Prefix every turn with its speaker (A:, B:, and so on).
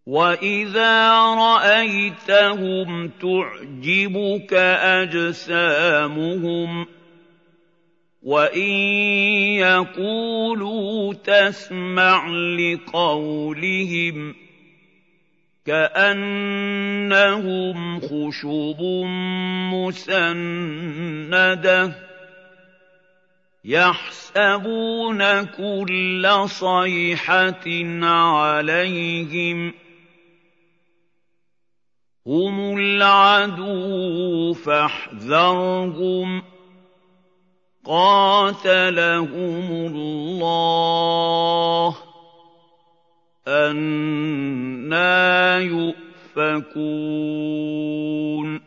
A: وَإِذَا رَأَيْتَهُمْ تُعْجِبُكَ أَجْسَامُهُمْ ۖ وَإِن يَقُولُوا تَسْمَعْ لِقَوْلِهِمْ ۖ كَأَنَّهُمْ خُشُبٌ مُّسَنَّدَةٌ ۖ يَحْسَبُونَ كُلَّ صَيْحَةٍ عَلَيْهِمْ ۚ هُمُ الْعَدُوُّ فَاحْذَرْهُمْ ۚ قَاتَلَهُمُ اللَّهُ ۖ أَنَّىٰ يُؤْفَكُونَ